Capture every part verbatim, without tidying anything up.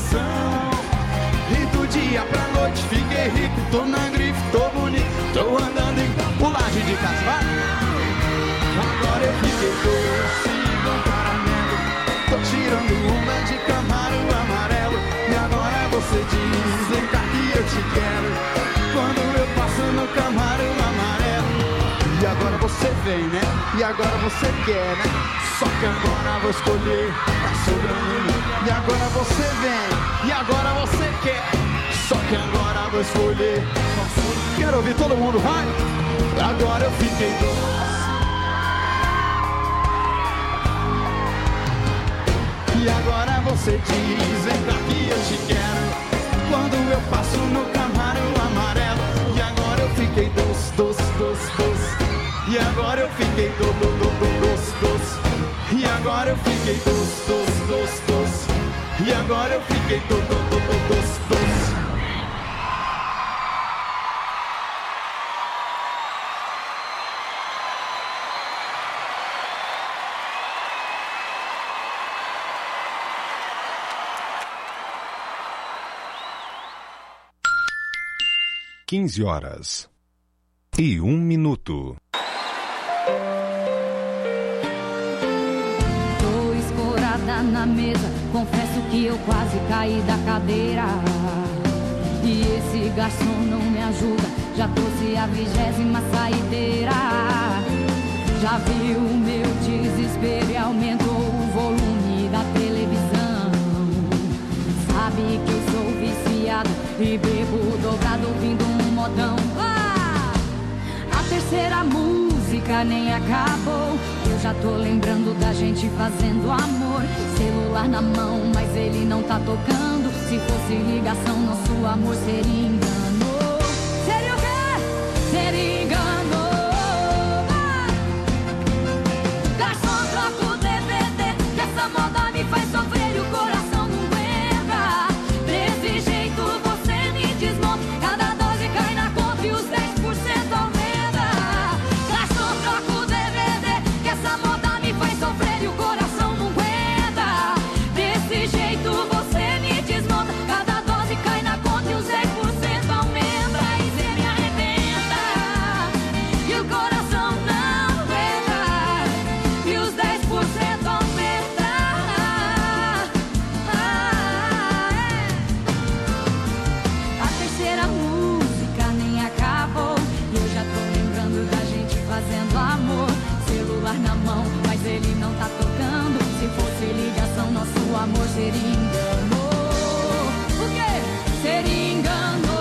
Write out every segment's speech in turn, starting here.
coração. E do dia pra noite fiquei rico, tô na grife, tô bonito, tô andando em pulagem de casa, vai. Agora eu fiquei doce igual caramelo, tô tirando uma de Camaro amarelo. E agora você diz, vem cá que eu te quero, quando eu passo no Camaro amarelo. E agora você vem, né? E agora você quer, né? Só que agora vou escolher, tá sobrando. E agora você vem, e agora você quer. Só que agora vou escolher. Quero ouvir todo mundo, vai! Agora eu fiquei doce. E agora você diz, vem cá que eu te quero, quando eu passo no Camaro amarelo. E agora eu fiquei doce, doce, doce, doce. E agora eu fiquei do, do, do, do, doce, doce. E agora eu fiquei doce, doce, doce, doce. E agora eu fiquei do, do, do, do, doce, doce. quinze horas e um minuto. Tô escorada na mesa, confesso que eu quase caí da cadeira. E esse garçom não me ajuda, já trouxe a vigésima saideira. Já viu o meu desespero e aumentou o volume da televisão. Sabe que eu sou viciado e bebo dobrado ouvindo um modão. Ah! A terceira música nem acabou, eu já tô lembrando da gente fazendo amor. Celular na mão, mas ele não tá tocando. Se fosse ligação, nosso amor seria engano. Seria o quê? Seria engano. Ah! Garçom, troca o D V D, que essa moda me faz sofrer e o coração não aguenta. Desse jeito você me desmonta, cada dose cai na conta e os dez por cento aumenta. Garçom, troca o D V D, que essa moda me faz sofrer e o coração não aguenta. Desse jeito você me desmonta, cada dose cai na conta e os dez por cento aumenta. E cê me arrebenta e o coração não aguenta, e os dez por cento aumenta. Ah, é. A terceira música nem acabou, e eu já tô lembrando da gente fazendo amor. Celular na mão, mas ele não tá tocando. Se fosse ligação, nosso amor seria engano. O quê? Seria engano.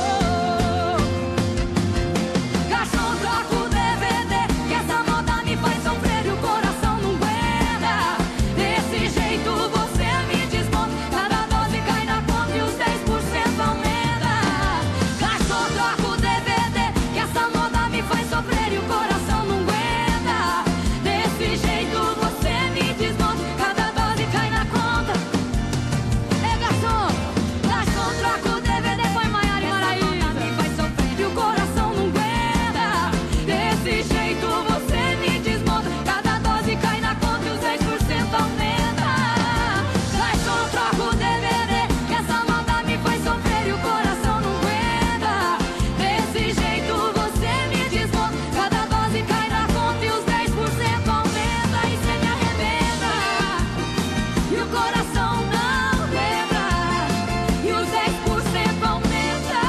Garçom, troca o D V D, que essa moda me faz sofrer e o coração não aguenta. Desse jeito você me desmonta, cada dose cai na conta e os dez por cento aumenta. Garçom, troca o D V D, que essa moda me faz sofrer e o coração não aguenta. Desse jeito você me desmonta, cada dose cai na conta. É garçom, garçom, troca o D V D, põe Maiara e Maraísa. Me faz sofrer e o coração não aguenta. Desse jeito você me desmonta, cada dose cai na conta e os dez por cento aumenta. Garçom, troca o D V D, que essa moda me faz sofrer e o coração não aguenta. Desse jeito você me desmonta, cada dose cai na conta e os dez por cento aumenta. E cê me arrebenta e o coração não aguenta, e os dez por cento aumenta.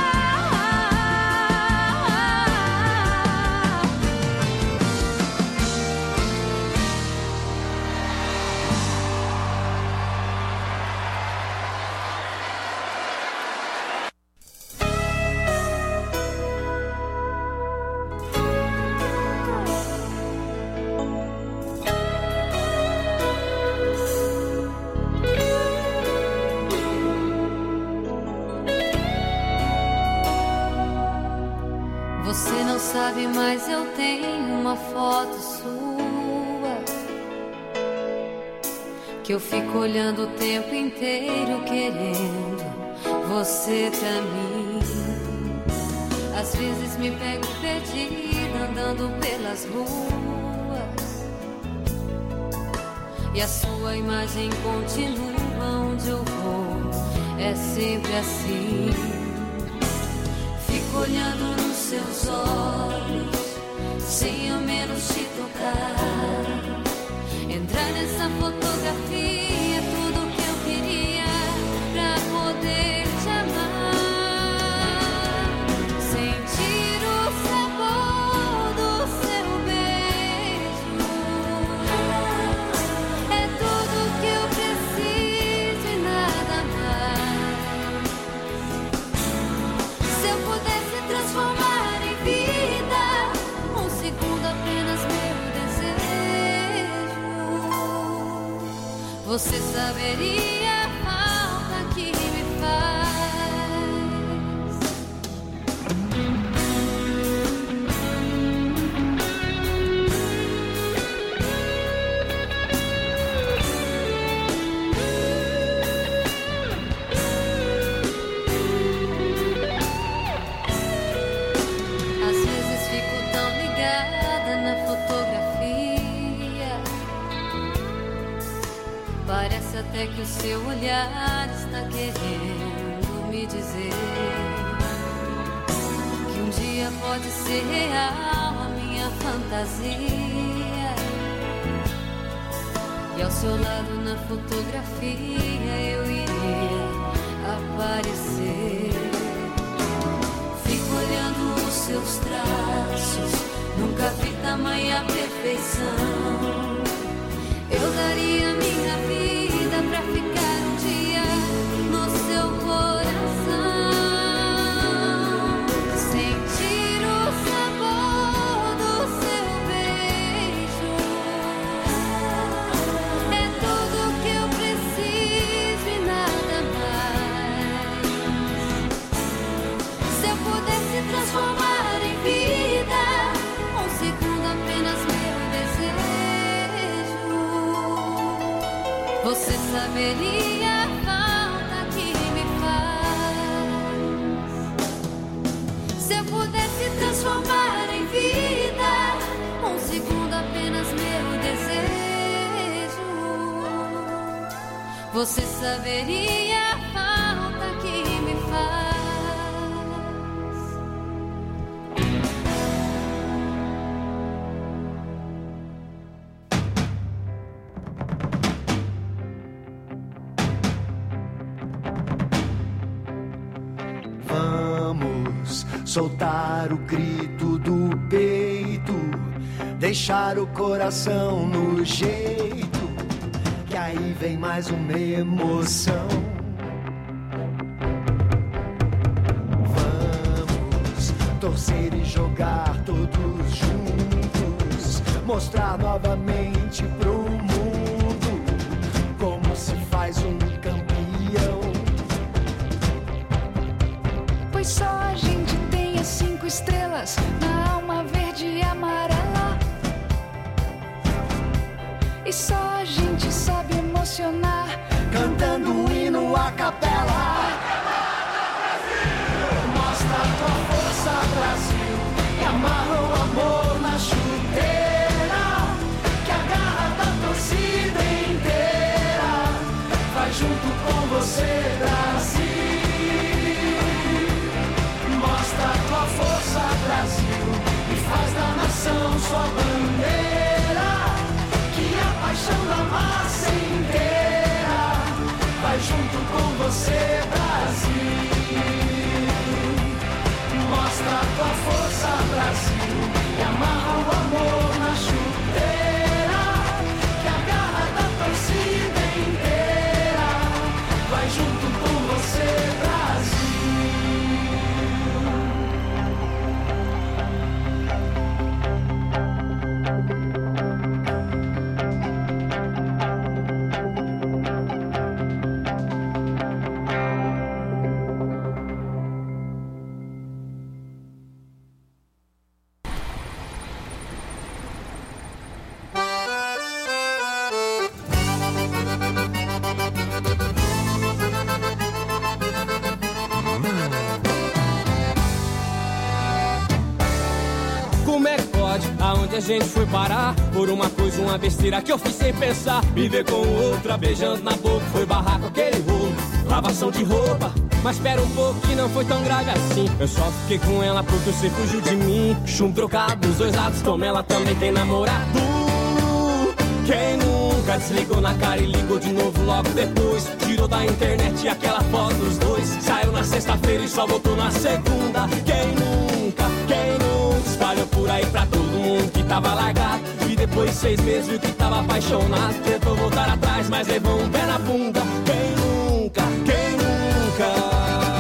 Você não sabe, mas eu tenho uma foto sua que eu fico olhando o tempo inteiro querendo você pra mim. Às vezes me pego perdida andando pelas ruas e a sua imagem continua onde eu vou. é sempre assim. Fico olhando nos seus olhos, sem ao menos te tocar. Entrar nessa fotografia é tudo que eu queria pra poder te amar. Sentir o sabor do seu beijo é tudo que eu preciso e nada mais. Se eu pudesse transformar em vida um segundo apenas meu desejo, você saberia a falta que me faz. Às vezes fico tão ligada na fotografia, parece até que o seu olhar está querendo me dizer que um dia pode ser real a minha fantasia. E ao seu lado na fotografia eu iria aparecer. Fico olhando os seus traços, nunca vi tamanha perfeição. Eu daria minha vida pra ficar um dia no seu coração. Sentir o sabor do seu beijo é tudo que eu preciso e nada mais. Se eu pudesse transformar em vida um segundo apenas meu desejo, você saberia a falta que me faz. Se eu pudesse transformar em vida um segundo apenas meu desejo, você saberia a falta que me faz. Soltar o grito do peito, deixar o coração no jeito, que aí vem mais uma emoção. Vamos torcer e jogar todos juntos, mostrar novamente pro mundo como se faz um campeão. Pois só a gente tem as cinco estrelas na alma verde e amarela, e só a gente sabe emocionar cantando um hino a capela. Mostra a tua força, Brasil, e amarra o amor na chuteira, que a garra da torcida inteira vai junto com você, Brasil. Mostra a tua força, Brasil, e faz da nação sua bandeira, que a paixão da massa inteira vai junto com você, Brasil. Mostra a tua força, Brasil, e amarra o amor na chuteira, que a garra da torcida inteira vai junto com você, Brasil. Aonde a gente foi parar? Por uma coisa, uma besteira que eu fiz sem pensar. Me ver com outra beijando na boca, foi barrar com aquele rolo. Lá lavação de roupa. Mas espera um pouco que não foi tão grave assim. Eu só fiquei com ela porque você fugiu de mim. Chum trocado dos dois lados, como ela também tem namorado. Quem nunca desligou na cara e ligou de novo logo depois? Tirou da internet aquela foto dos dois. Saiu na sexta-feira e só voltou na segunda. Quem nunca, quem nunca espalhou por aí pra todo mundo que tava largado. E depois de seis meses viu que tava apaixonado. Tentou voltar atrás, mas levou um pé na bunda. Quem nunca, quem nunca?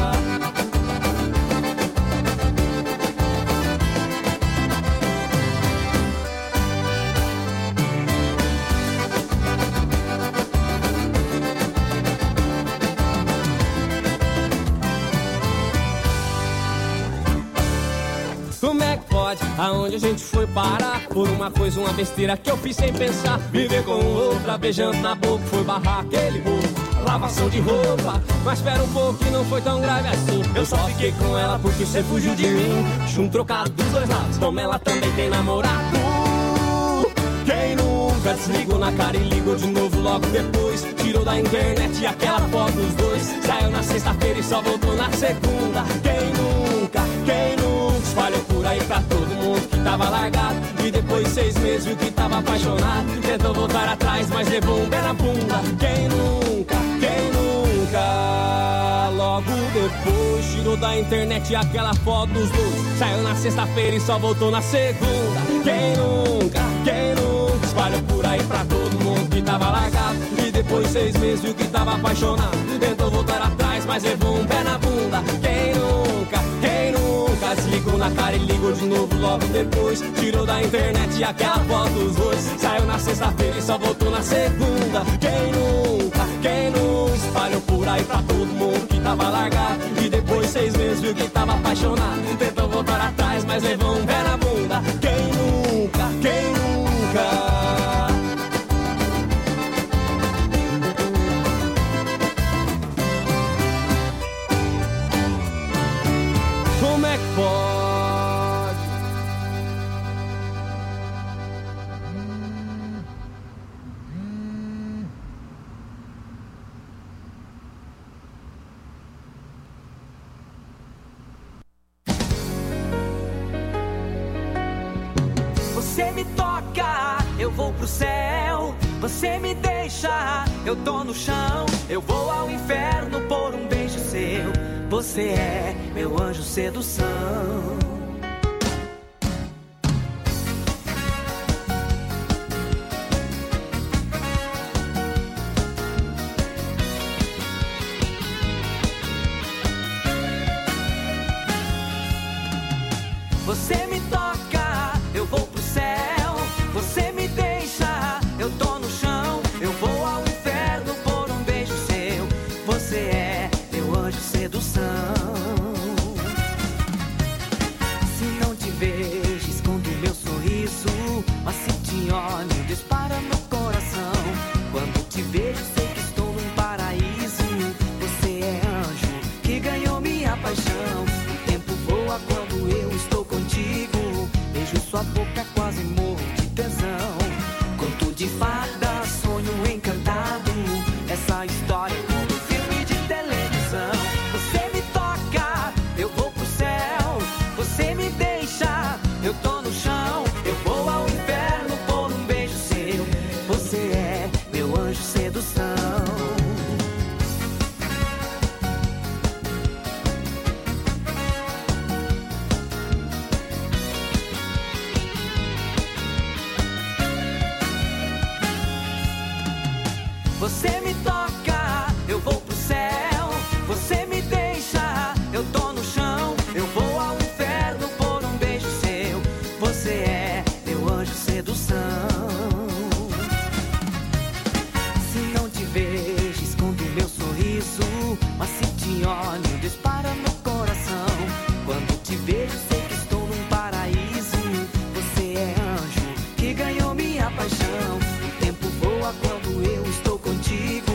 Como é que pode? Aonde a gente foi parar? Por uma coisa, uma besteira que eu fiz sem pensar. Viver com outra, beijando na boca, foi barrar aquele bolo. Lavação de roupa, mas espera um pouco que não foi tão grave assim. Eu só fiquei com ela porque você fugiu de mim. Chum trocado dos dois lados, como ela também tem namorado. Quem nunca desligou na cara e ligou de novo logo depois? Tirou da internet aquela foto dos dois. Saiu na sexta-feira e só voltou na segunda. Quem nunca, quem nunca espalhou por aí pra todo mundo que tava largado. E depois de seis meses viu que tava apaixonado. Tentou voltar atrás, mas levou um pé na bunda. Quem nunca, quem nunca? Logo depois tirou da internet aquela foto dos dois. Saiu na sexta-feira e só voltou na segunda. Quem nunca, quem nunca espalhou por aí pra todo mundo que tava largado. E depois de seis meses viu que tava apaixonado. Tentou voltar atrás, mas levou um pé na bunda. Quem nunca, quem nunca desligou na cara e ligou de novo logo depois? Tirou da internet aquela foto dos dois. Saiu na sexta-feira e só voltou na segunda. Quem nunca, quem nunca espalhou por aí pra todo mundo que tava largado. E depois de seis meses viu que tava apaixonado. Tentou voltar atrás, mas levou um pé na bunda. Quem nunca, quem nunca? Como é que pode? Você me toca, eu vou pro céu. Você me deixa, eu tô no chão. Eu vou ao inferno por um beijo seu. Você é meu anjo sedução. Você me toca, eu vou pro céu. Você me deixa, eu tô no chão. Eu vou ao inferno por um beijo seu. Você é meu anjo sedução. Se não te vejo, escondo meu sorriso. Mas se te olho, dispara meu coração. Quando te vejo, sei que estou num paraíso. Você é anjo que ganhou minha paixão. O tempo voa quando eu estou contigo. Beijo sua boca, quase morro de tesão. Conto de fada, sonho encantado. Essa história é como um filme de televisão. Você me toca, eu vou pro céu. Você me deixa, eu tô no chão. Eu vou ao inferno por um beijo seu. Você é meu anjo sedução. Você me toca, eu vou pro céu. Você me deixa, eu tô no chão. Eu vou ao inferno por um beijo seu. Você é meu anjo sedução. Se não te vejo, escondo meu sorriso. Mas se te olho, dispara meu coração. Quando te vejo, sei que estou num paraíso. Você é anjo que ganhou minha paixão. O tempo voa quando eu estou contigo.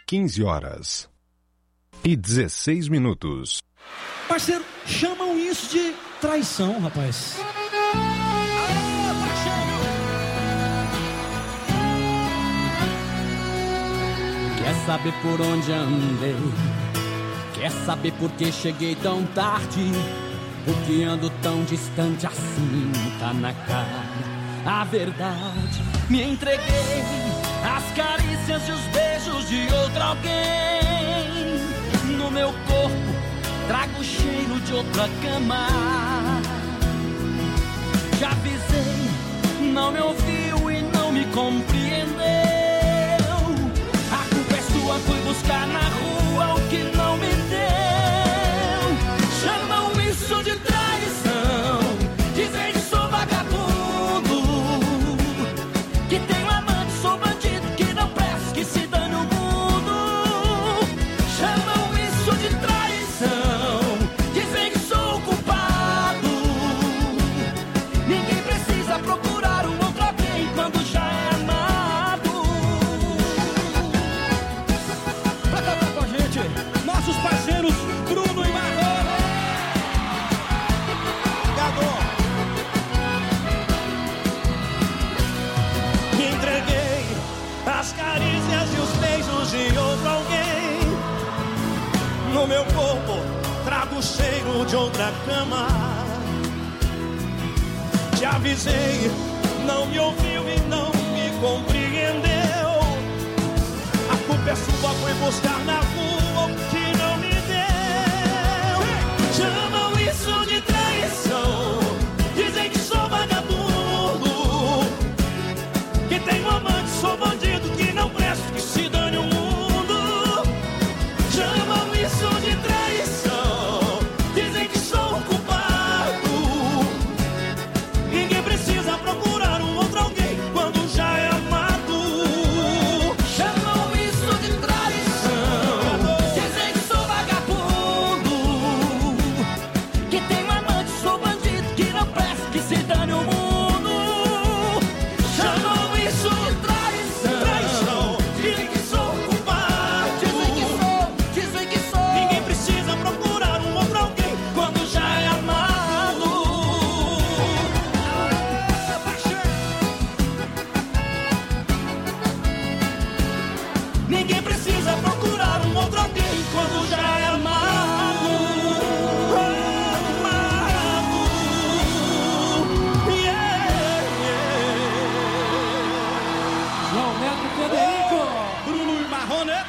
quinze horas e dezesseis minutos. Parceiro, chamam isso de traição, rapaz. Quer saber por onde andei? Quer saber por que cheguei tão tarde? Por que ando tão distante assim? Tá na cara a verdade. Me entreguei às carícias e os beijos de outro alguém. No meu corpo trago o cheiro de outra cama. Já avisei, não me ouviu e não me compreendeu. A culpa é sua, fui buscar na rua o que não me deu. Chamam isso de traição, dizem que sou vagabundo, que tenho amante, sou bandido, que não presto, que se dane o mundo. Chamam isso de traição, dizem que sou culpado. Ninguém precisa procurar um outro alguém quando já é amado. Pra cantar com a gente, nossos parceiros Bruno e Marrone. Me entreguei às carícias e os beijos de outro alguém. No meu corpo trago o cheiro de outra cama. Te avisei, não me ouviu e não me compreendeu. A culpa é sua, foi buscar na rua o que não me deu. Chamam isso de traição, dizem que sou vagabundo, que tenho amante, sou bandido, que não presto, que se dane o mundo. Chamam isso de traição, dizem que sou culpado. Ninguém precisa procurar um outro alguém quando já é amado. Chamam isso de traição, dizem que sou vagabundo, que tenho amante, sou bandido, que não presto, que se dane o mundo. Chamam isso de traição, Traição, dizem que sou culpado, dizem que sou, dizem que sou. ninguém precisa procurar um outro alguém quando já é amado. Ninguém precisa procurar um outro alguém quando já é amado. Amado. Yeah, yeah. João Neto e Federico. Bruno e Marrone.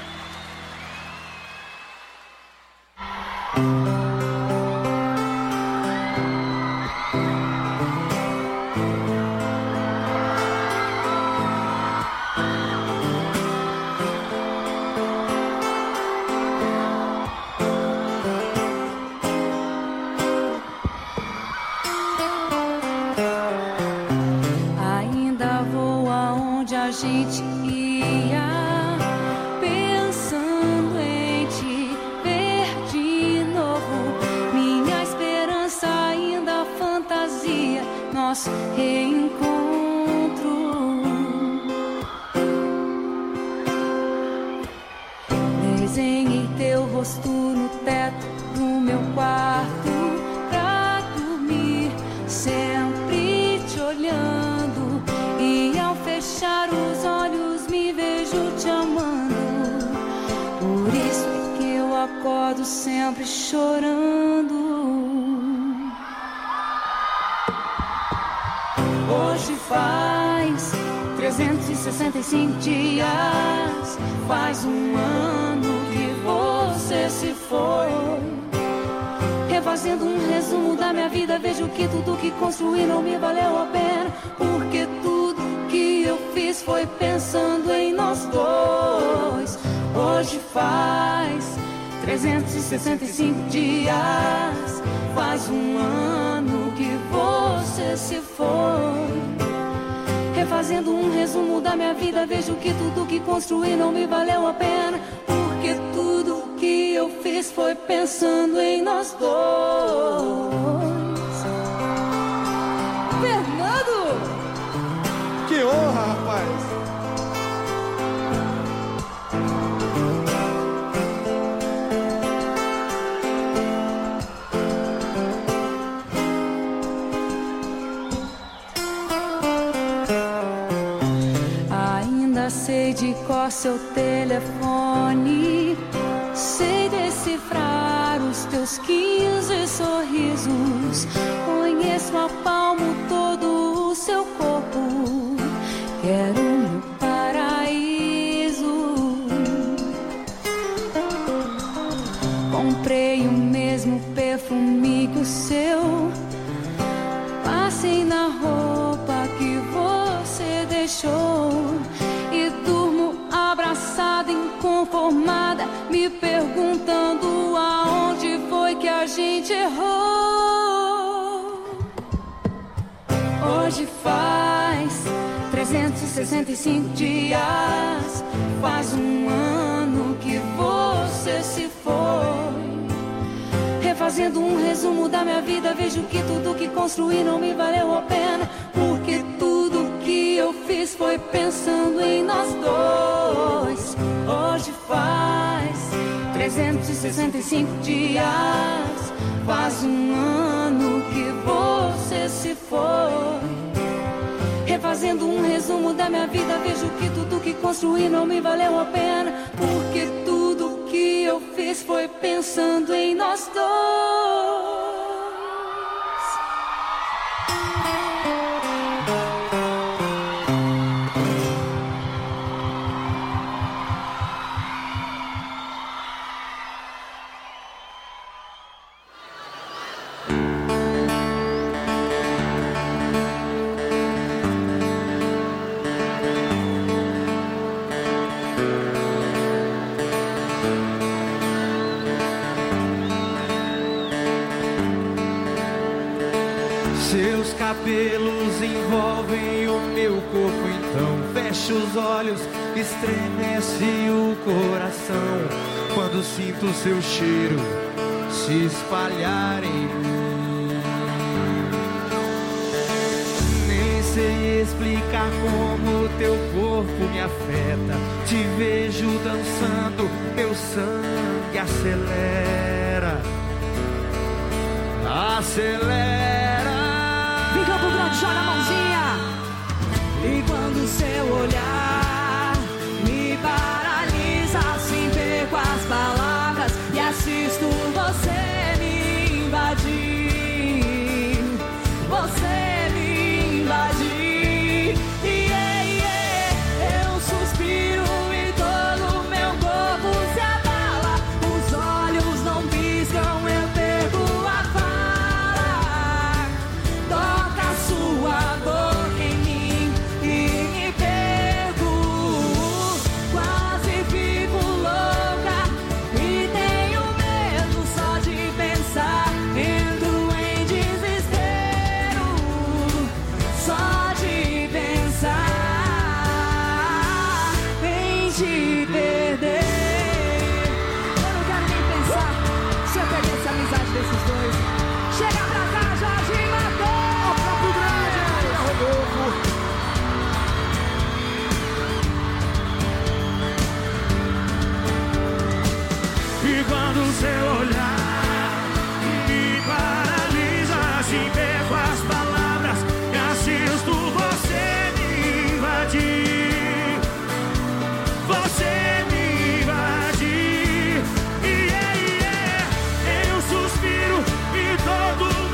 Ainda vou aonde a gente ia, pensando em te ver de novo. Minha esperança ainda fantasia nosso reencontro. Desenhei teu rosto no teto do meu quarto pra dormir, sempre te olhando, e ao fechar os olhos me vejo te amando. Por isso é que eu acordo sempre chorando. Hoje faz trezentos e sessenta e cinco dias, faz um ano que você se foi. Refazendo um resumo da minha vida, vejo que tudo que construí não me valeu a pena, porque tudo que eu fiz foi pensando em nós dois. Hoje faz trezentos e sessenta e cinco dias, faz um ano que você se foi. Refazendo um resumo da minha vida, vejo que tudo que construí não me valeu a pena, porque tudo que eu fiz foi pensando em nós dois. Fernando! Que honra, rapaz! já sei de cor seu telefone. Sei decifrar os teus quinze sorrisos. Conheço a palmo todo o seu corpo. Quero meu paraíso. Comprei o mesmo perfume que o seu. Passei na roupa que você deixou. E durmo abraçada, inconformada, me perguntando aonde foi que a gente errou. Hoje faz trezentos e sessenta e cinco dias. Faz um ano que você se foi. Refazendo um resumo da minha vida, vejo que tudo que construí não me valeu a pena. Porque tudo que eu fiz foi pensando em nós dois. Hoje faz trezentos e sessenta e cinco dias. Faz um ano que você se foi. Refazendo um resumo da minha vida, vejo que tudo que construí não me valeu a pena. Porque tudo que eu fiz foi pensando em nós dois. Seus cabelos envolvem o meu corpo, então fecho os olhos, estremece o coração quando sinto seu cheiro se espalhar em mim. Nem sei explicar como teu corpo me afeta. Te vejo dançando, meu sangue acelera, acelera. Vem, Campo Grande, joga a mãozinha. E quando seu olhar me paralisa, assim perco as palavras e assisto você me invadir. Você me invadir. Yeah, yeah. Eu suspiro e todo meu corpo se abala. Os olhos não piscam, eu perco a fala. Toca a sua boca em mim e me perco. Quase fico louca e tenho medo só de pensar. Entro em desespero só de pensar em te perder. Eu não quero nem pensar se eu perdesse a amizade desses dois. Chega pra cá, Jorge Matheus! Campo Grande, Rodolfo. E quando seu olhar me paralisa, assim perco as palavras e assisto você me invadir. Você me invadir. Yeah, yeah. Eu suspiro e todo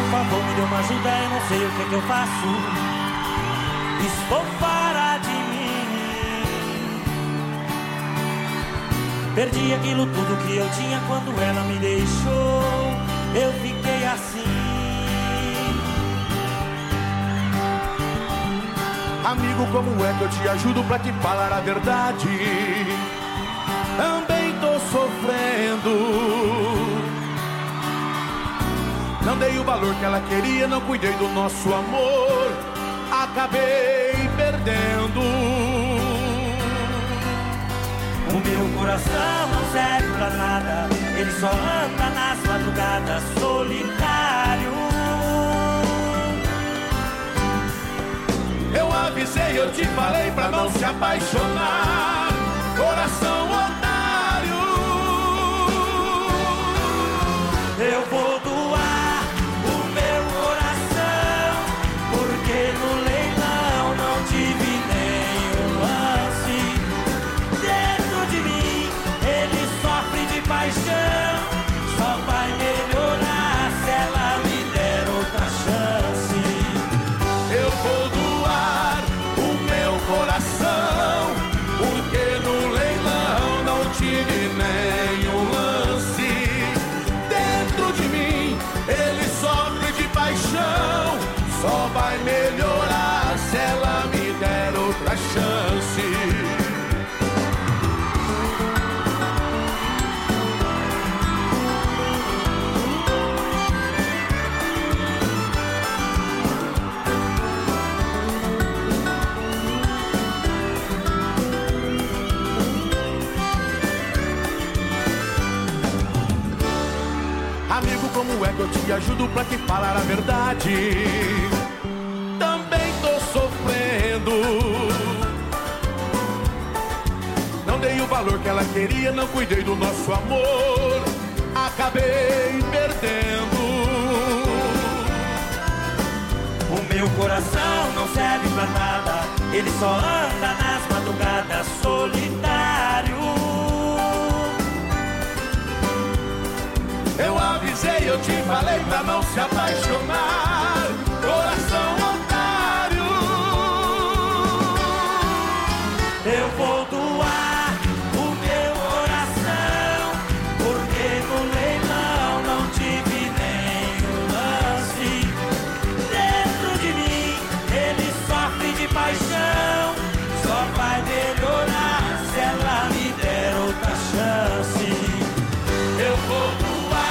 favor, me dê uma ajuda, eu não sei o que é que eu faço. Estou fora de mim. Perdi aquilo tudo que eu tinha quando ela me deixou. Eu fiquei assim. Amigo, como é que eu te ajudo pra te falar a verdade? Também tô sofrendo. Não dei o valor que ela queria, não cuidei do nosso amor. Acabei perdendo. O meu coração não serve pra nada. Ele só anda nas madrugadas solitário. Eu avisei, eu te falei pra não se apaixonar. Coração otário. Eu vou doar o meu coração, porque no leilão não tive nenhum lance. Dentro de mim ele sofre de paixão. Só vai melhorar se ela me der outra chance. Eu vou doar o meu coração, porque no leilão não tive nenhum lance. Dentro de mim ele sofre de paixão. Só vai melhorar se ela me der outra chance. Amigo, como é que eu te ajudo pra te falar a verdade? Também tô sofrendo. Não dei o valor que ela queria, não cuidei do nosso amor. Acabei perdendo. O meu coração não serve pra nada. Ele só anda nas madrugadas solitário. Eu avisei, eu te falei pra não se apaixonar. Coração otário. Eu vou doar o meu coração, porque no leilão não tive nenhum lance. Dentro de mim ele sofre de paixão. Só vai melhorar se ela me der outra chance. Eu vou doar.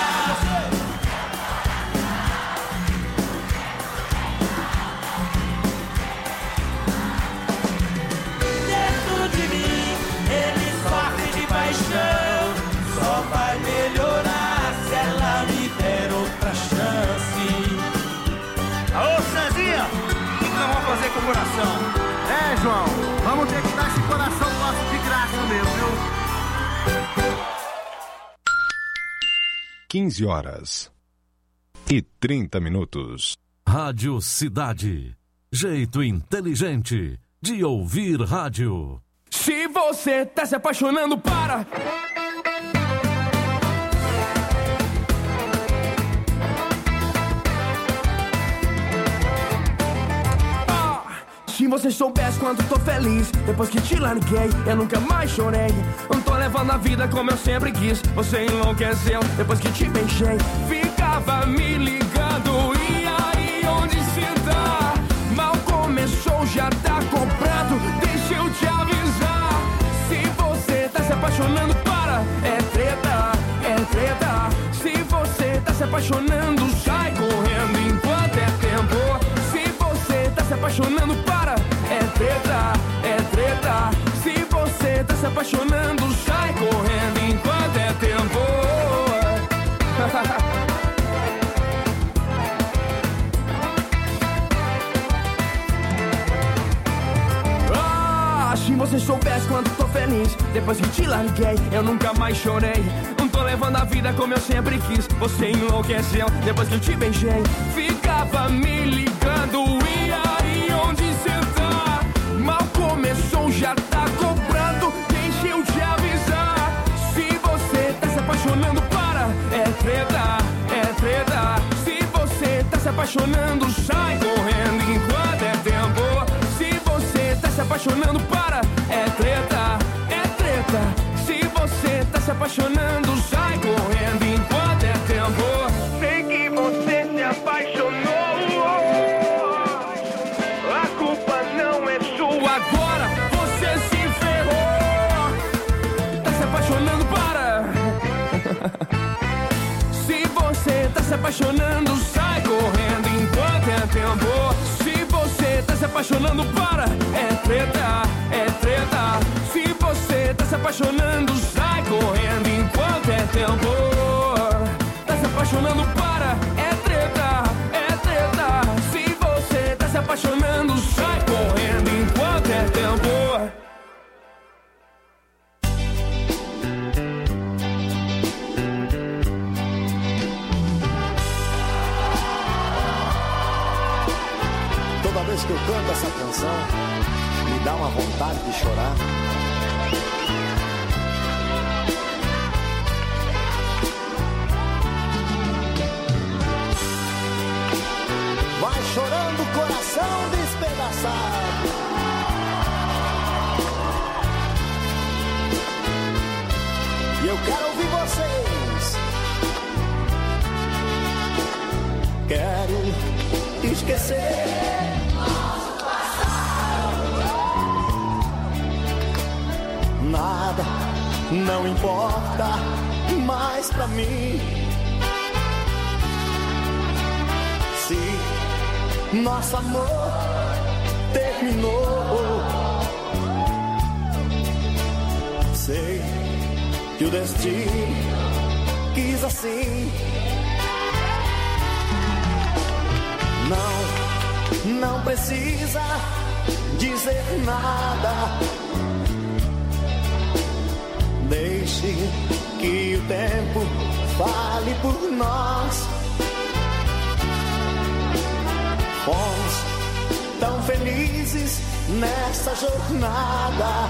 Só vai melhorar se ela me der outra chance. Alô, Cezinha, o que nós vamos fazer com o coração? É, João, vamos ter que dar esse coração nosso de graça mesmo, viu? quinze horas e trinta minutos. Rádio Cidade. Jeito inteligente de ouvir rádio. Se você tá se apaixonando, para! Ah, se você soubesse quanto tô feliz, depois que te larguei, eu nunca mais chorei. Não tô levando a vida como eu sempre quis. Você enlouqueceu depois que te beijei. Ficava me ligando, e aí onde se dá? Mal começou, já tá comprado. Deixa eu te avisar. Se você tá se apaixonando, para. É treta, é treta. Se você tá se apaixonando, sai correndo enquanto é tempo. Se você tá se apaixonando, para. É treta, é treta. Se você tá se apaixonando, sai correndo enquanto é tempo. Se você soubesse quanto tô feliz, depois que te larguei, eu nunca mais chorei. Não tô levando a vida como eu sempre quis. Você enlouqueceu depois que eu te beijei. Ficava me ligando, e aí onde cê tá? Mal começou, já tá cobrando. Deixa eu te avisar. Se você tá se apaixonando, para. É treta, é treta. Se você tá se se apaixonando, sai correndo enquanto é tempo. Se você tá se apaixonando, para, é treta, é treta. Se você tá se apaixonando, sai correndo enquanto é tempo. Sei que você se apaixonou, a culpa não é sua, agora você se ferrou. Tá se apaixonando, para. Se você tá se apaixonando, sai correndo enquanto é tempo. Se você tá se apaixonando, para, é treta, é treta. Se você tá se apaixonando, sai correndo enquanto é tempo. Tá se apaixonando, para, é treta, é treta. Se você tá se apaixonando, sai correndo enquanto é tempo. Toda vez que eu canto essa canção, me dá uma vontade de chorar. Vai chorando o coração despedaçado. E eu quero ouvir vocês. Quero esquecer nosso passado. Nada não importa mais pra mim. Se nosso amor terminou, sei que o destino quis assim. Não, não precisa dizer nada. Deixe que o tempo fale por nós. Fomos tão felizes nessa jornada,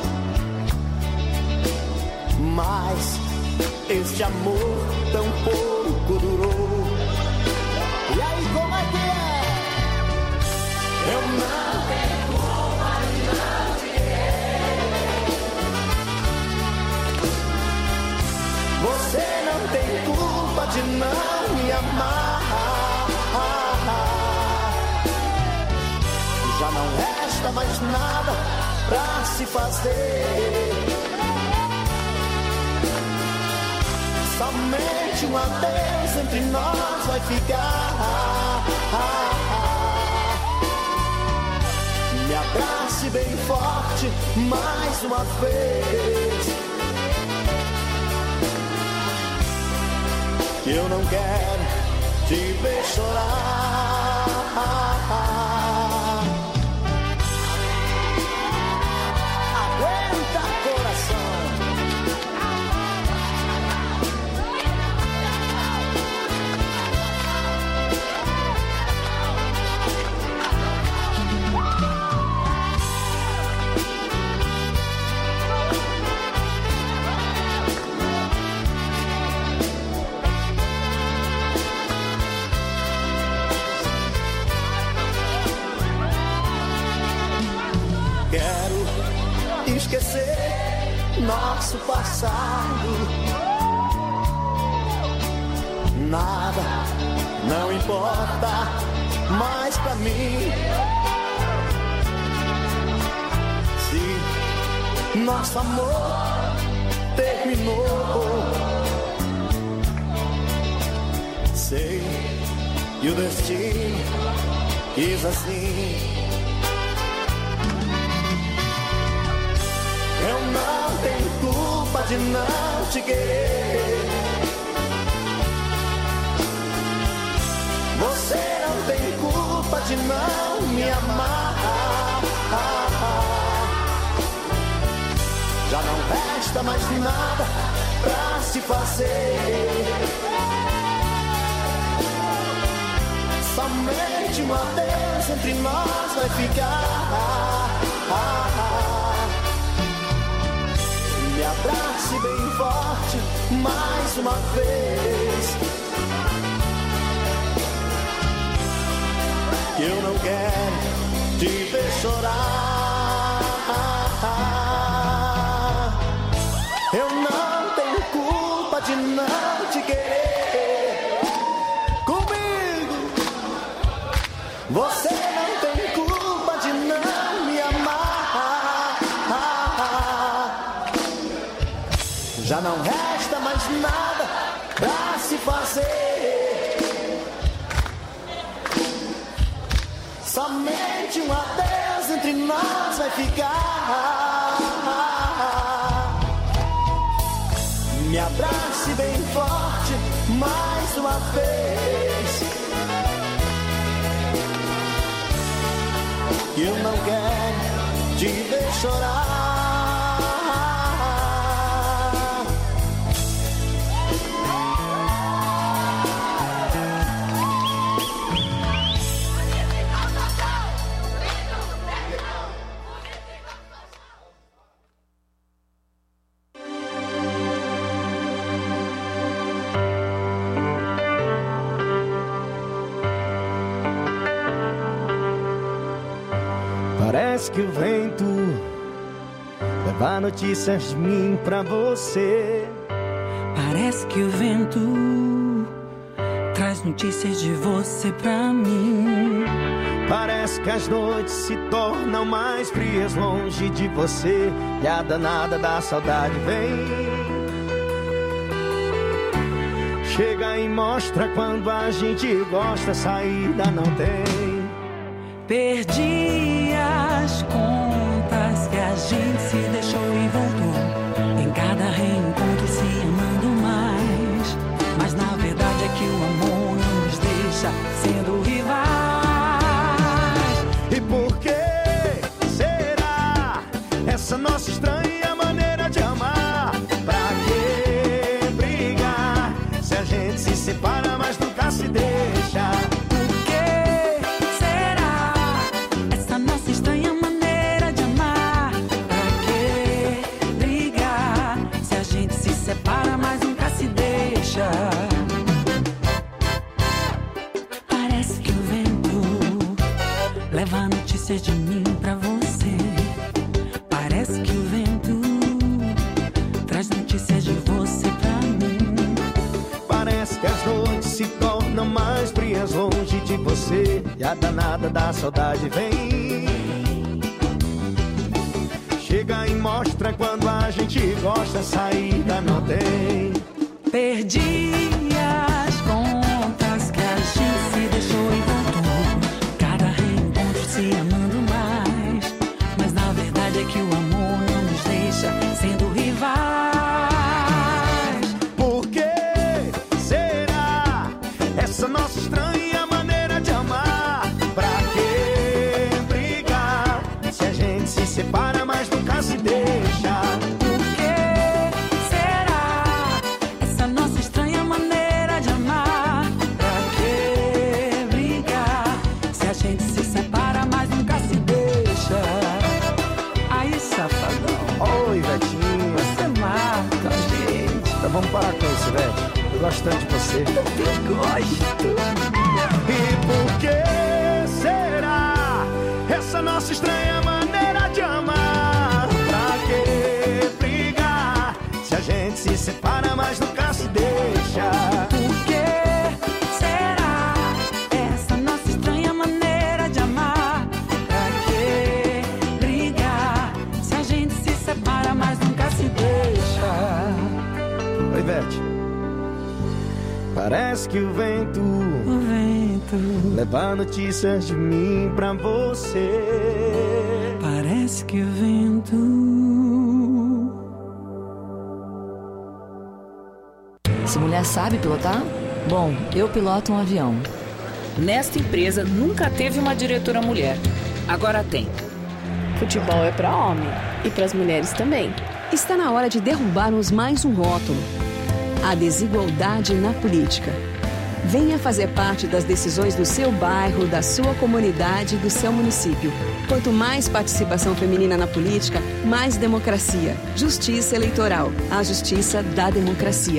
mas este amor tão pouco durou. E aí, como é que é? Eu não tenho culpa de não te querer. Você não tem culpa de não me amar. Já não resta mais nada pra se fazer. Somente um adeus entre nós vai ficar. Me abrace bem forte mais uma vez. Eu não quero te ver chorar. Aguenta, coração. Quero esquecer nosso passado. Nada não importa mais pra mim. Se nosso amor terminou, sei que o destino quis assim. Eu não tenho culpa de não te querer. Você não tem culpa de não me amar. Já não resta mais nada pra se fazer. Somente um adeus entre nós vai ficar. Me abrace bem forte mais uma vez. Eu não quero te ver chorar. Eu não tenho culpa de não te querer. Comigo você não tem culpa de não me amar. Já não resta mais nada pra se fazer. Somente um adeus entre nós vai ficar. Me abrace bem forte mais uma vez. Eu não quero te ver chorar. Parece que o vento leva notícias de mim pra você. Parece que o vento traz notícias de você pra mim. Parece que as noites se tornam mais frias longe de você. E a danada da saudade vem. Chega e mostra quando a gente gosta, saída não tem. Perdi as contas que a gente se deixou e voltou. Em cada reencontro se amando mais. Mas na verdade é que o amor não nos deixa sendo rivais. E por que será essa nossa estranha maneira de amar? Pra que brigar se a gente se separa mas nunca se deixa? Separa, mas nunca se deixa. Parece que o vento leva notícias de mim pra você. Parece que o vento traz notícias de você pra mim. Parece que as noites se tornam mais frias longe de você. E a danada da saudade vem. Chega e mostra quando a gente gosta, saída não tem. Perdi as contas que a gente se deixou e voltou. Cada reencontro se amando mais. Mas na verdade é que o amor não nos deixa sendo rivais. Por que será essa nossa estranha maneira de amar? Pra que brigar se a gente se separa mas nunca se deixa? Por que será essa nossa estranha maneira de amar? Pra que brigar se a gente se separa mas nunca se deixa? Aí, safadão. Oi, Vetinho. Você mata, gente. Então vamos parar com isso, Vete. Eu gosto tanto de você. Eu gosto. E por que será essa nossa estranha maneira de amar? Pra que brigar se a gente se separa mas nunca se deixa? Por que será essa nossa estranha maneira de amar? Pra que brigar se a gente se separa mas nunca se deixa? Oi, Vete. Parece que o vento, o vento leva notícias de mim pra você. Parece que o vento. Essa mulher sabe pilotar? Bom, eu piloto um avião. Nesta empresa nunca teve uma diretora mulher. Agora tem. Futebol é pra homem e pras mulheres também. Está na hora de derrubarmos mais um rótulo: a desigualdade na política. Venha fazer parte das decisões do seu bairro, da sua comunidade, do seu município. Quanto mais participação feminina na política, mais democracia. Justiça Eleitoral. A justiça da democracia.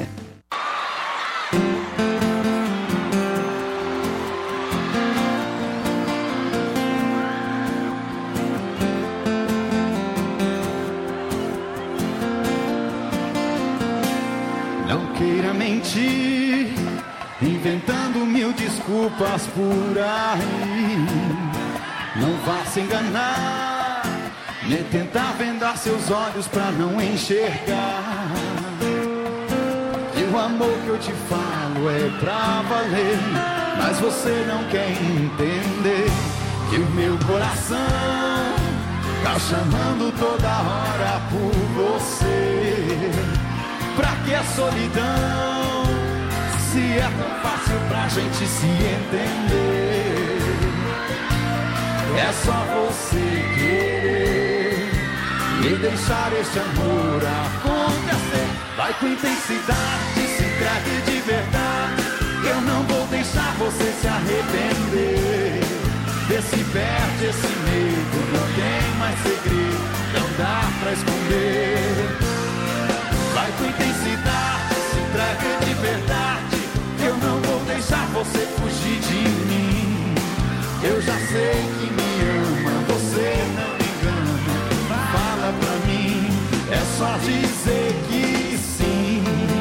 mentir, inventando mil desculpas por aí. Não vá se enganar, nem tentar vendar seus olhos pra não enxergar. E o amor que eu te falo é pra valer, mas você não quer entender que o meu coração tá chamando toda hora por você. Pra que a solidão, se é tão fácil pra gente se entender? É só você querer e deixar esse amor acontecer. Vai com intensidade, se entregue de verdade, que eu não vou deixar você se arrepender. Vê se perde esse medo, não tem mais segredo, não dá pra esconder. Vai com intensidade, se entregue de verdade, que eu não vou deixar você fugir de mim. Eu já sei que me ama, você não me engana. Fala pra mim, é só dizer que sim.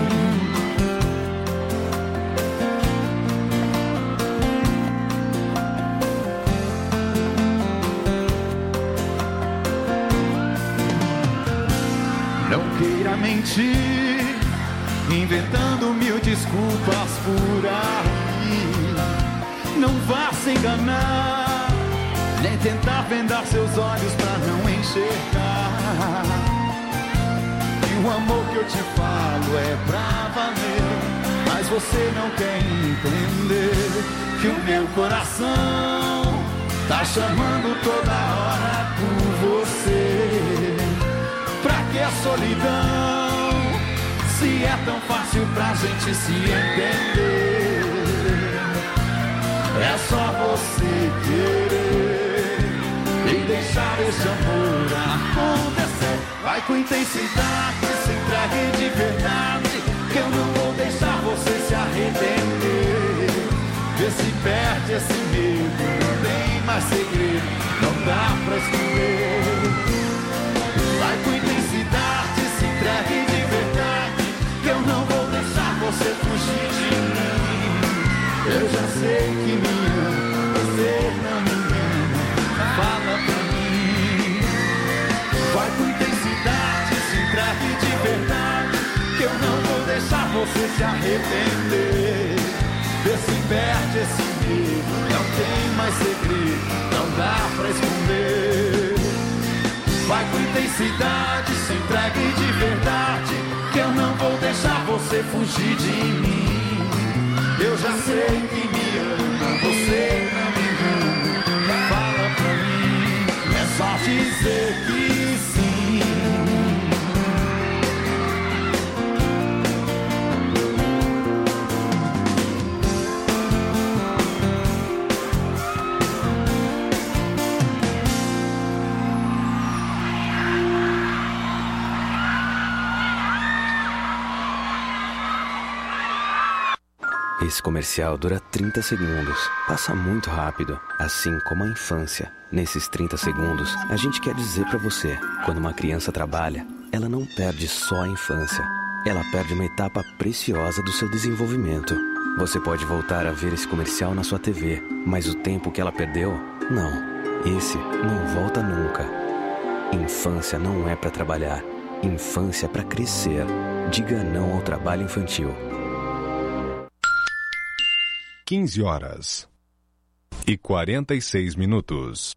Não queira mentir, inventando mil desculpas por aí. Não vá se enganar, nem tentar vendar seus olhos pra não enxergar. E o amor que eu te falo é pra valer, mas você não quer entender que o meu coração tá chamando toda hora por você. Pra que a solidão, se é tão fácil pra gente se entender? É só você querer e deixar esse amor acontecer. Vai com intensidade, se entregue de verdade, que eu não vou deixar você se arrepender. Vê se perde esse medo, não tem mais segredo, não dá pra esconder. Vai com intensidade, se entregue de verdade, que eu não vou deixar você fugir de mim. Eu já sei que me ama, você não me engana. Fala pra mim. Vai com intensidade, se entregue de verdade, que eu não vou deixar você se arrepender. Vê se perde esse medo, não tem mais segredo, não dá pra esconder. Vai com intensidade, se entregue de verdade, que eu não vou deixar você fugir de mim. Eu já sei que me ama, você não me engana. Fala pra mim, é só dizer que sim. Esse comercial dura trinta segundos. Passa muito rápido, assim como a infância. Nesses trinta segundos, a gente quer dizer pra você: quando uma criança trabalha, ela não perde só a infância. Ela perde uma etapa preciosa do seu desenvolvimento. Você pode voltar a ver esse comercial na sua T V, mas o tempo que ela perdeu, não. Esse não volta nunca. Infância não é pra trabalhar. Infância é pra crescer. Diga não ao trabalho infantil. quinze horas e quarenta e seis minutos.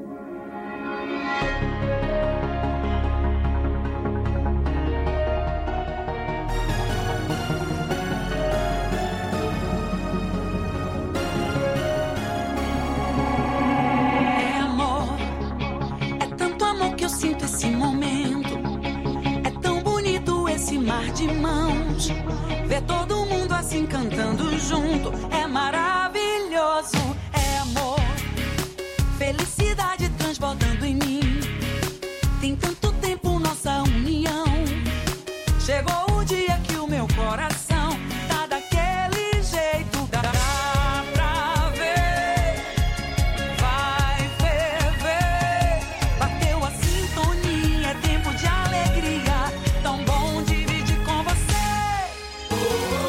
É amor, é tanto amor que eu sinto esse momento. É tão bonito esse mar de mãos. Ver todo mundo assim cantando junto é maravilhoso. É amor, felicidade transbordando em mim. Tem tanto tempo nossa união. Chegou o dia que o meu coração tá daquele jeito. Dá pra ver, vai ferver. Bateu a sintonia, é tempo de alegria. Tão bom dividir com você.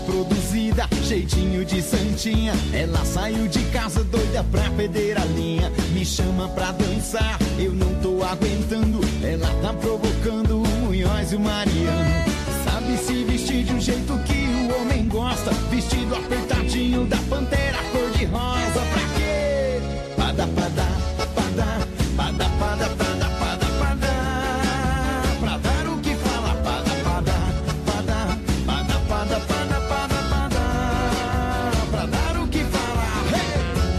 produzida, jeitinho de santinha. Ela saiu de casa doida pra perder a linha. Me chama pra dançar, eu não tô aguentando. Ela tá provocando o Munhoz e o Mariano. Sabe se vestir de um jeito que o homem gosta, vestido apertadinho da Pantera cor-de-rosa. Pra quê? Pada, pada, pada, pada, pada, pada, pada, pada. Pra dar o que fala, pada, pada, pada, pada, pada, pada, pada, pada. Pra dar o que fala, hey!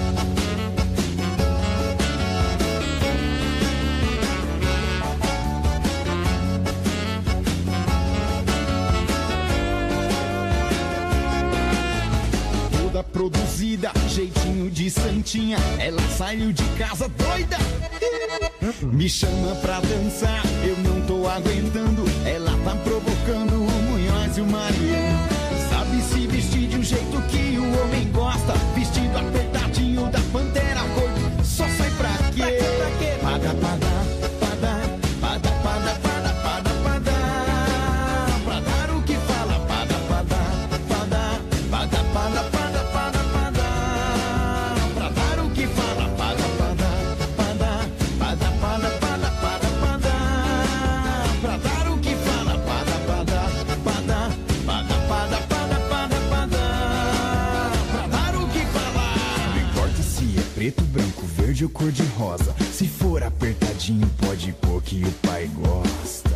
Toda produzida, jeitinho de santinha. Ela saiu de casa doida. Me chama pra dançar, eu não tô aguentando. Ela tá provocando o Munhoz e o Mariano. Sabe se vestir de um jeito que o homem gosta, vestido apertadinho da Pantera cor. Só sai pra quê? Pada, pada, pada, pada, pada, pada, pada, pada. Pra dar o que fala, pada, pada, pada, pada, pada, pada, pada, pada. Pra dar o que fala, pada, pada, pada, pada, pada, pada, pada, pada. Pra dar o que fala, pada, pada, pada, pada, pada, pada, pada, pada. Pra dar o que fala. Não importa se é preto, branco, verde ou cor de rosa. Se for apertadinho, pode pôr que o pai gosta.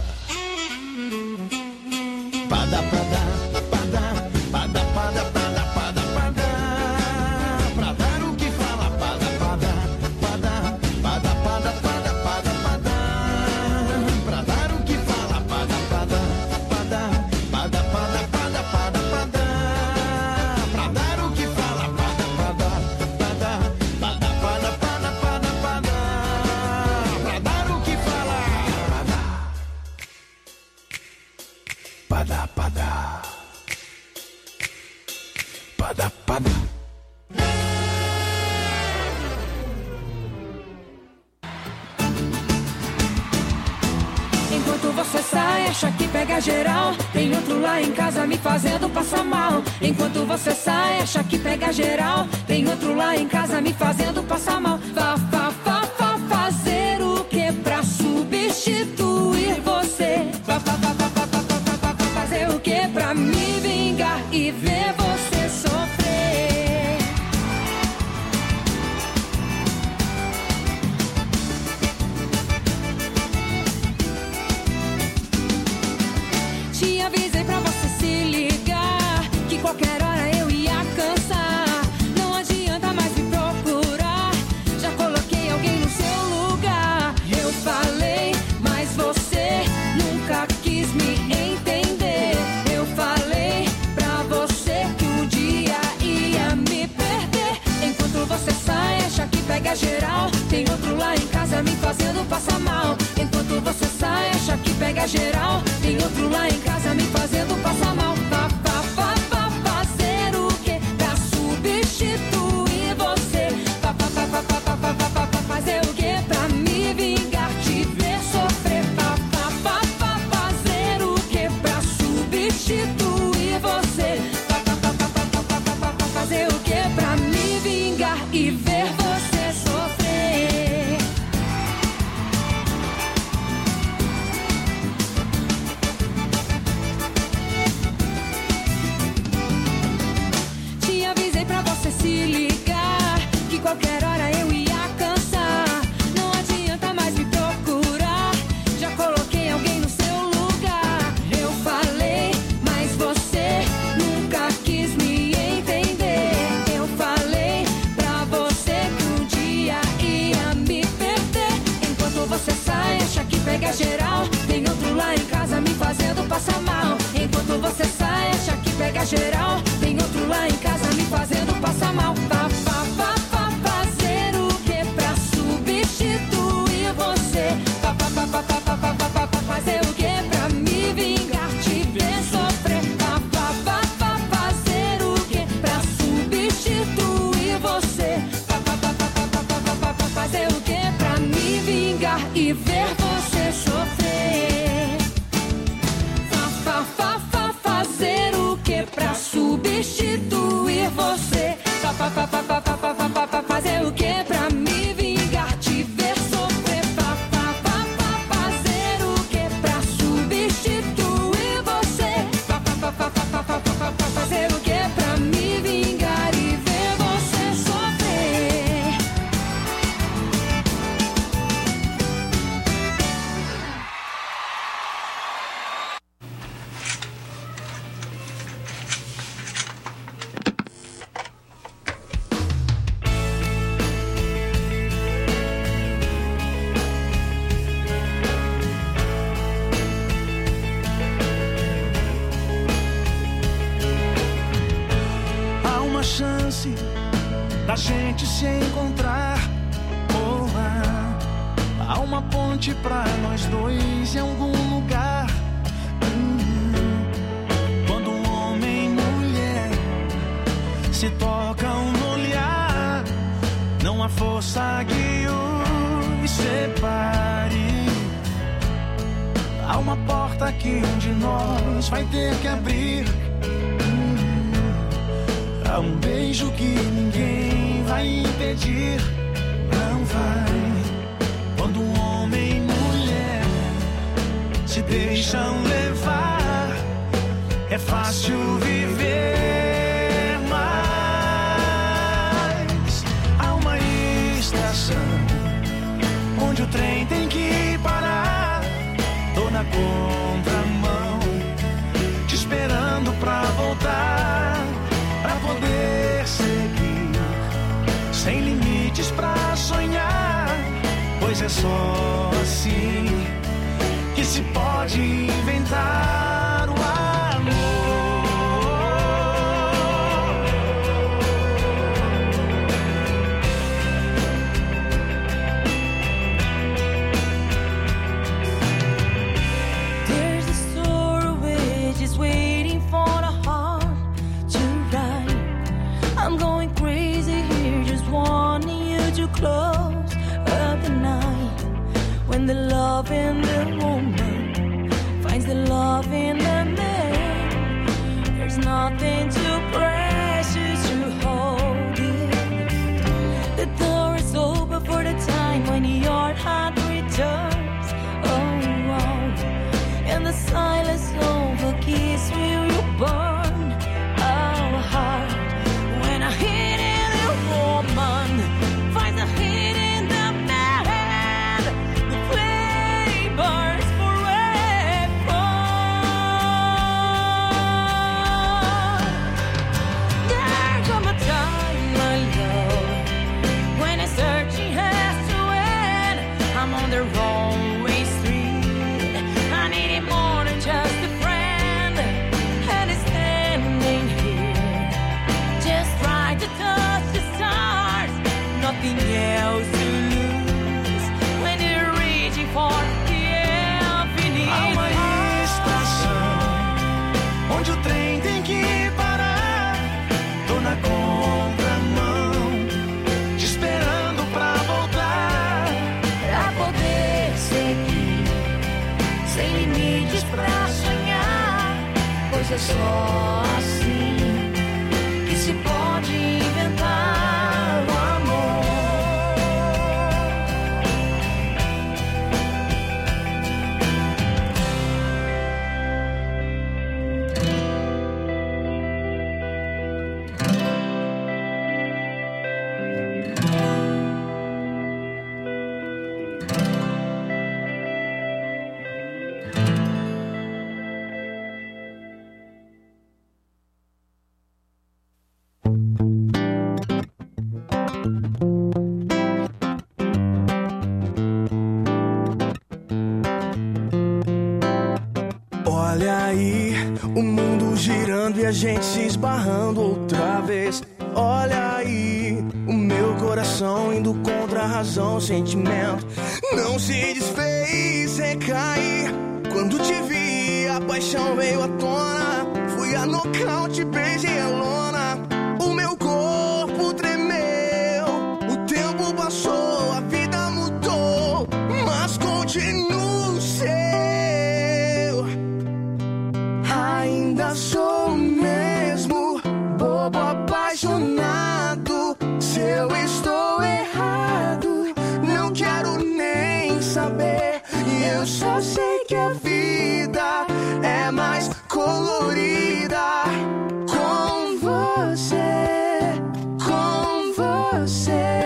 Pada, pada, pada, pada, pada, pada, pada, pada. Pra dar o que fala, pada, pada, pada, pada, pada, pada, pada, pada. Pra dar o que fala, pada, pada, pada, pada, pada, pada, pada, pada. Pra dar o que fala, pada, pada, pada, pada, pada, pada, pada, pada. Pra dar o que fala, pada, pada, pada, pada. Enquanto você sai, acha que pega geral. Tem outro lá em casa me fazendo passar mal. Enquanto você sai, acha que pega geral. Tem outro lá em casa me fazendo passar mal. Vá, vá, vá, vá fazer o que pra substituir você? Vá, vá, vá, vá, vá, vá, vá, vá, vá fazer o que pra me vingar e ver você sofrer? Te avisei pra você se ligar, que qualquer hora eu ia cansar. Não adianta mais me procurar, já coloquei alguém no seu lugar. Eu falei, mas você nunca quis me entender. Eu falei pra você que um dia ia me perder. Enquanto você sai, acha que pega geral. Tem outro lá em casa me fazendo passar mal. Enquanto você sai, acha que pega geral. Tem outro lá em casa me fazendo passar mal. Vá, chance da gente se encontrar. Oh, ah, há uma ponte pra nós dois em algum lugar. Hum, quando um homem e mulher se tocam no olhar, não há força que os separe. Há uma porta que um de nós vai ter que abrir. Hum, há um beijo que ninguém vai impedir. Não vai. Quando um homem e mulher se deixam levar, é fácil viver. Mas há uma estação onde o trem tem que parar. Tô na contramão, te esperando pra voltar, pra poder seguir, sem limites pra sonhar. Pois é só assim que se pode inventar o amor. Close of the night, when the love in the woman finds the love in the man. There's nothing too precious to hold it. The door is open for the time when your heart returns. Oh, oh. And the silence of a kiss will you burn. Oh, heart, when I hit in a woman, the hit in the man, the flame burns forever. There comes a time, my love, when a searching has to end. I'm on the wrong way street, I need it more than just a friend. And it's standing here, just right to touch the stars. Nothing else to lose when you're reaching for the infinite. Há uma estação onde o trem tem que parar. Tô na contramão, te esperando pra voltar, pra poder seguir, sem limites pra sonhar. Pois é só assim que se pode inventar o amor. Olha aí, o mundo girando e a gente se esbarrando outra vez. Olha aí, o meu coração indo contra a razão, o sentimento não se desfez, recaí. Quando te vi, a paixão veio à tona. Fui a nocaute, beijei a lona. O meu corpo tremeu, o tempo passou, a vida mudou, mas continuo seu. Ainda sou o mesmo bobo apaixonado. Se eu estou errado, não quero nem saber. E eu só sei que a vida é mais colorida com você, com você.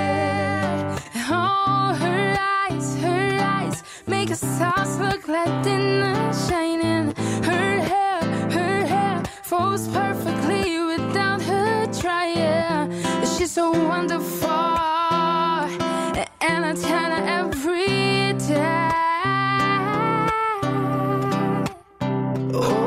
Oh, her eyes, her eyes make us stars look like dinner shining. Her hair, her hair falls perfectly without her trying. She's so wonderful, and I tell her every day. Oh,